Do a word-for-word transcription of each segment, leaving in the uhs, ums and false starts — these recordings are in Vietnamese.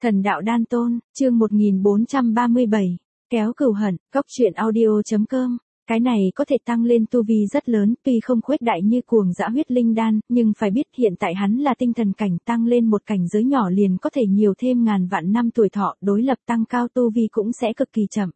Thần đạo đan tôn, chương một nghìn bốn trăm ba mươi bảy, kéo cừu hận, góc truyện audio.com. Cái này có thể tăng lên tu vi rất lớn, tuy không khuếch đại như cuồng dã huyết linh đan, nhưng phải biết hiện tại hắn là tinh thần cảnh, tăng lên một cảnh giới nhỏ liền có thể nhiều thêm ngàn vạn năm tuổi thọ, đối lập tăng cao tu vi cũng sẽ cực kỳ chậm.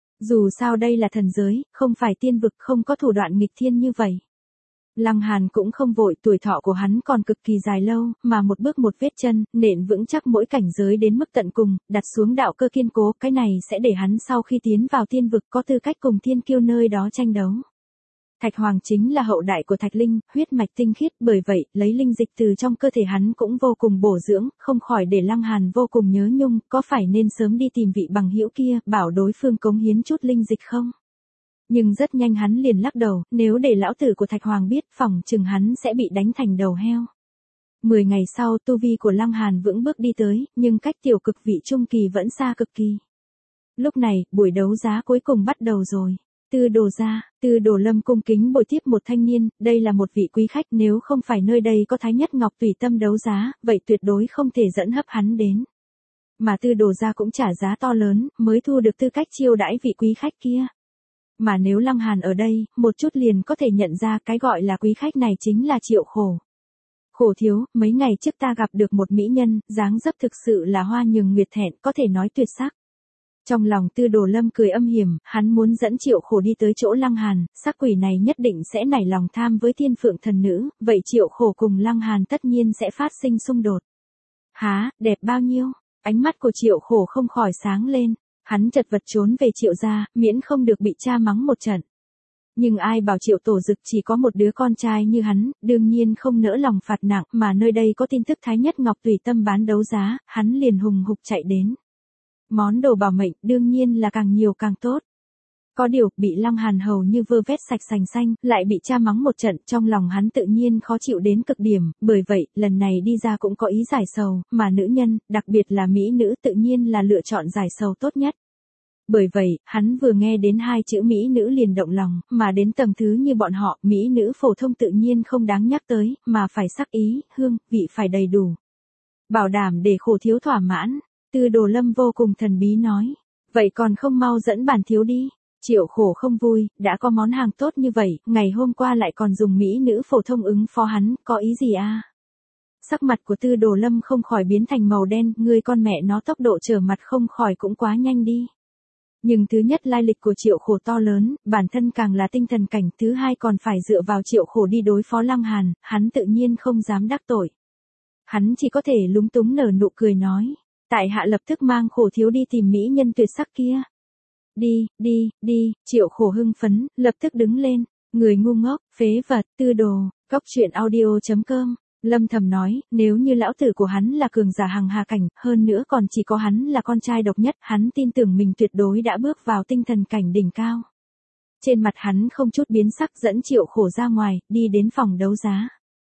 Dù sao đây là thần giới, không phải tiên vực, không có thủ đoạn nghịch thiên như vậy. Lăng Hàn cũng không vội, tuổi thọ của hắn còn cực kỳ dài lâu, mà một bước một vết chân, nện vững chắc mỗi cảnh giới đến mức tận cùng, đặt xuống đạo cơ kiên cố, cái này sẽ để hắn sau khi tiến vào tiên vực có tư cách cùng thiên kiêu nơi đó tranh đấu. Thạch Hoàng chính là hậu đại của Thạch Linh, huyết mạch tinh khiết, bởi vậy, lấy linh dịch từ trong cơ thể hắn cũng vô cùng bổ dưỡng, không khỏi để Lăng Hàn vô cùng nhớ nhung, có phải nên sớm đi tìm vị bằng hữu kia, bảo đối phương cống hiến chút linh dịch không? Nhưng rất nhanh hắn liền lắc đầu, nếu để lão tử của Thạch Hoàng biết, phỏng chừng hắn sẽ bị đánh thành đầu heo. Mười ngày sau, tu vi của Lăng Hàn vững bước đi tới, nhưng cách tiểu cực vị trung kỳ vẫn xa cực kỳ. Lúc này, buổi đấu giá cuối cùng bắt đầu rồi. Tư Đồ gia, Tư Đồ Lâm cung kính bồi tiếp một thanh niên, đây là một vị quý khách, nếu không phải nơi đây có Thái Nhất Ngọc tùy tâm đấu giá, vậy tuyệt đối không thể dẫn hấp hắn đến. Mà Tư Đồ gia cũng trả giá to lớn, mới thu được tư cách chiêu đãi vị quý khách kia. Mà nếu Lăng Hàn ở đây, một chút liền có thể nhận ra cái gọi là quý khách này chính là Triệu Khổ. Khổ thiếu, mấy ngày trước ta gặp được một mỹ nhân, dáng dấp thực sự là hoa nhường nguyệt thẹn, có thể nói tuyệt sắc. Trong lòng Tư Đồ Lâm cười âm hiểm, hắn muốn dẫn Triệu Khổ đi tới chỗ Lăng Hàn, sắc quỷ này nhất định sẽ nảy lòng tham với thiên phượng thần nữ, vậy Triệu Khổ cùng Lăng Hàn tất nhiên sẽ phát sinh xung đột. Há, đẹp bao nhiêu? Ánh mắt của Triệu Khổ không khỏi sáng lên. Hắn chật vật trốn về Triệu gia, miễn không được bị cha mắng một trận. Nhưng ai bảo Triệu Tổ Dực chỉ có một đứa con trai như hắn, đương nhiên không nỡ lòng phạt nặng, mà nơi đây có tin tức Thái Nhất Ngọc tùy tâm bán đấu giá, hắn liền hùng hục chạy đến. Món đồ bảo mệnh, đương nhiên là càng nhiều càng tốt. Có điều, bị Lăng Hàn hầu như vơ vét sạch sành xanh, lại bị cha mắng một trận, trong lòng hắn tự nhiên khó chịu đến cực điểm, bởi vậy, lần này đi ra cũng có ý giải sầu, mà nữ nhân, đặc biệt là mỹ nữ tự nhiên là lựa chọn giải sầu tốt nhất. Bởi vậy, hắn vừa nghe đến hai chữ mỹ nữ liền động lòng, mà đến tầng thứ như bọn họ, mỹ nữ phổ thông tự nhiên không đáng nhắc tới, mà phải sắc ý, hương, vị phải đầy đủ. Bảo đảm để Khổ thiếu thỏa mãn, Tư Đồ Lâm vô cùng thần bí nói, vậy còn không mau dẫn bản thiếu đi. Triệu Khổ không vui, đã có món hàng tốt như vậy, ngày hôm qua lại còn dùng mỹ nữ phổ thông ứng phó hắn, có ý gì à? Sắc mặt của Tư Đồ Lâm không khỏi biến thành màu đen, người con mẹ nó tốc độ trở mặt không khỏi cũng quá nhanh đi. Nhưng thứ nhất lai lịch của Triệu Khổ to lớn, bản thân càng là tinh thần cảnh, thứ hai còn phải dựa vào Triệu Khổ đi đối phó Lăng Hàn, hắn tự nhiên không dám đắc tội. Hắn chỉ có thể lúng túng nở nụ cười nói, tại hạ lập tức mang Khổ thiếu đi tìm mỹ nhân tuyệt sắc kia. Đi, đi, đi, Triệu Khổ hưng phấn, lập tức đứng lên, người ngu ngốc, phế vật, Tư Đồ, góc truyện audio.com, Lâm thầm nói, nếu như lão tử của hắn là cường giả hằng hà cảnh, hơn nữa còn chỉ có hắn là con trai độc nhất, hắn tin tưởng mình tuyệt đối đã bước vào tinh thần cảnh đỉnh cao. Trên mặt hắn không chút biến sắc dẫn Triệu Khổ ra ngoài, đi đến phòng đấu giá.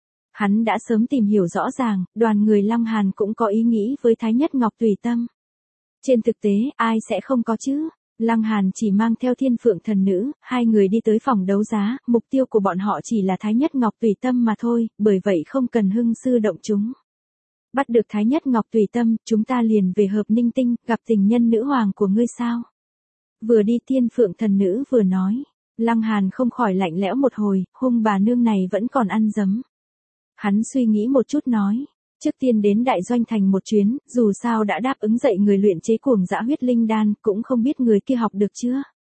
Hắn đã sớm tìm hiểu rõ ràng, đoàn người Lăng Hàn cũng có ý nghĩ với Thái Nhất Ngọc tùy tâm. Trên thực tế, ai sẽ không có chứ? Lăng Hàn chỉ mang theo thiên phượng thần nữ, hai người đi tới phòng đấu giá, mục tiêu của bọn họ chỉ là Thái Nhất Ngọc tùy tâm mà thôi, bởi vậy không cần hưng sư động chúng. Bắt được Thái Nhất Ngọc tùy tâm, chúng ta liền về Hợp Ninh Tinh, gặp tình nhân nữ hoàng của ngươi sao? Vừa đi thiên phượng thần nữ vừa nói, Lăng Hàn không khỏi lạnh lẽo một hồi, hung bà nương này vẫn còn ăn dấm. Hắn suy nghĩ một chút nói. Trước tiên đến đại doanh thành một chuyến, dù sao đã đáp ứng dạy người luyện chế cuồng dã huyết linh đan, cũng không biết người kia học được chưa?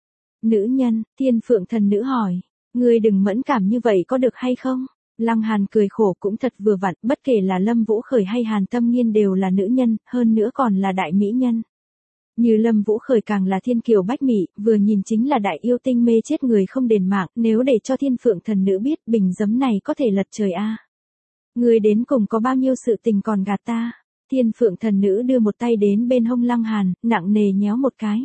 Nữ nhân, thiên phượng thần nữ hỏi, ngươi đừng mẫn cảm như vậy có được hay không? Lăng Hàn cười khổ cũng thật vừa vặn, bất kể là Lâm Vũ Khởi hay Hàn Tâm Nghiên đều là nữ nhân, hơn nữa còn là đại mỹ nhân. Như Lâm Vũ Khởi càng là thiên kiều bách mỹ, vừa nhìn chính là đại yêu tinh mê chết người không đền mạng, nếu để cho thiên phượng thần nữ biết, bình giấm này có thể lật trời a. Người đến cùng có bao nhiêu sự tình còn gạt ta? Thiên phượng thần nữ đưa một tay đến bên hông Lăng Hàn, nặng nề nhéo một cái.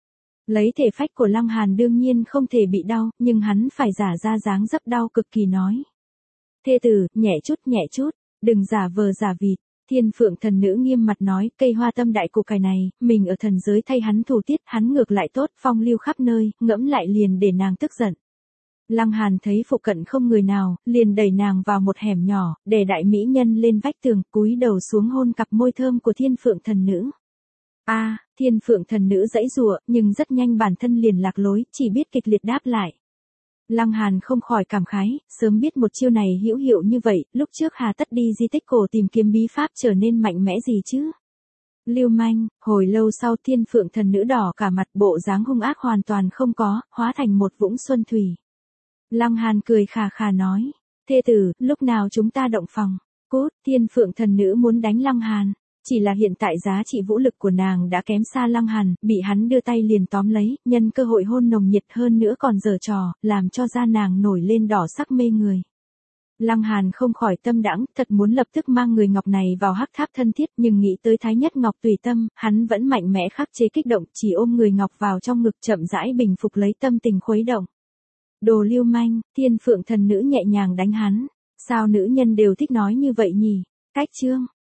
Lấy thể phách của Lăng Hàn đương nhiên không thể bị đau, nhưng hắn phải giả ra dáng dấp đau cực kỳ nói. Thê tử, nhẹ chút nhẹ chút, đừng giả vờ giả vịt. Thiên phượng thần nữ nghiêm mặt nói, cây hoa tâm đại củ cải này, mình ở thần giới thay hắn thủ tiết, hắn ngược lại tốt, phong lưu khắp nơi, ngẫm lại liền để nàng tức giận. Lăng Hàn thấy phụ cận không người nào, liền đẩy nàng vào một hẻm nhỏ, để đại mỹ nhân lên vách tường, cúi đầu xuống hôn cặp môi thơm của Thiên Phượng thần nữ. A, à, Thiên Phượng thần nữ giãy giụa, nhưng rất nhanh bản thân liền lạc lối, chỉ biết kịch liệt đáp lại. Lăng Hàn không khỏi cảm khái, sớm biết một chiêu này hữu hiệu như vậy, lúc trước hà tất đi di tích cổ tìm kiếm bí pháp trở nên mạnh mẽ gì chứ. Lưu manh, hồi lâu sau Thiên Phượng thần nữ đỏ cả mặt, bộ dáng hung ác hoàn toàn không có, hóa thành một vũng xuân thủy. Lăng Hàn cười khà khà nói, thê tử, lúc nào chúng ta động phòng. Cốt, Thiên Phượng thần nữ muốn đánh Lăng Hàn, chỉ là hiện tại giá trị vũ lực của nàng đã kém xa Lăng Hàn, bị hắn đưa tay liền tóm lấy, nhân cơ hội hôn nồng nhiệt hơn nữa còn giở trò, làm cho da nàng nổi lên đỏ sắc mê người. Lăng Hàn không khỏi tâm đãng, thật muốn lập tức mang người ngọc này vào hắc tháp thân thiết, nhưng nghĩ tới Thái Nhất Ngọc tùy tâm, hắn vẫn mạnh mẽ khắc chế kích động, chỉ ôm người ngọc vào trong ngực chậm rãi bình phục lấy tâm tình khuấy động. Đồ lưu manh, Thiên Phượng thần nữ nhẹ nhàng đánh hắn. Sao nữ nhân đều thích nói như vậy nhỉ? Cách chương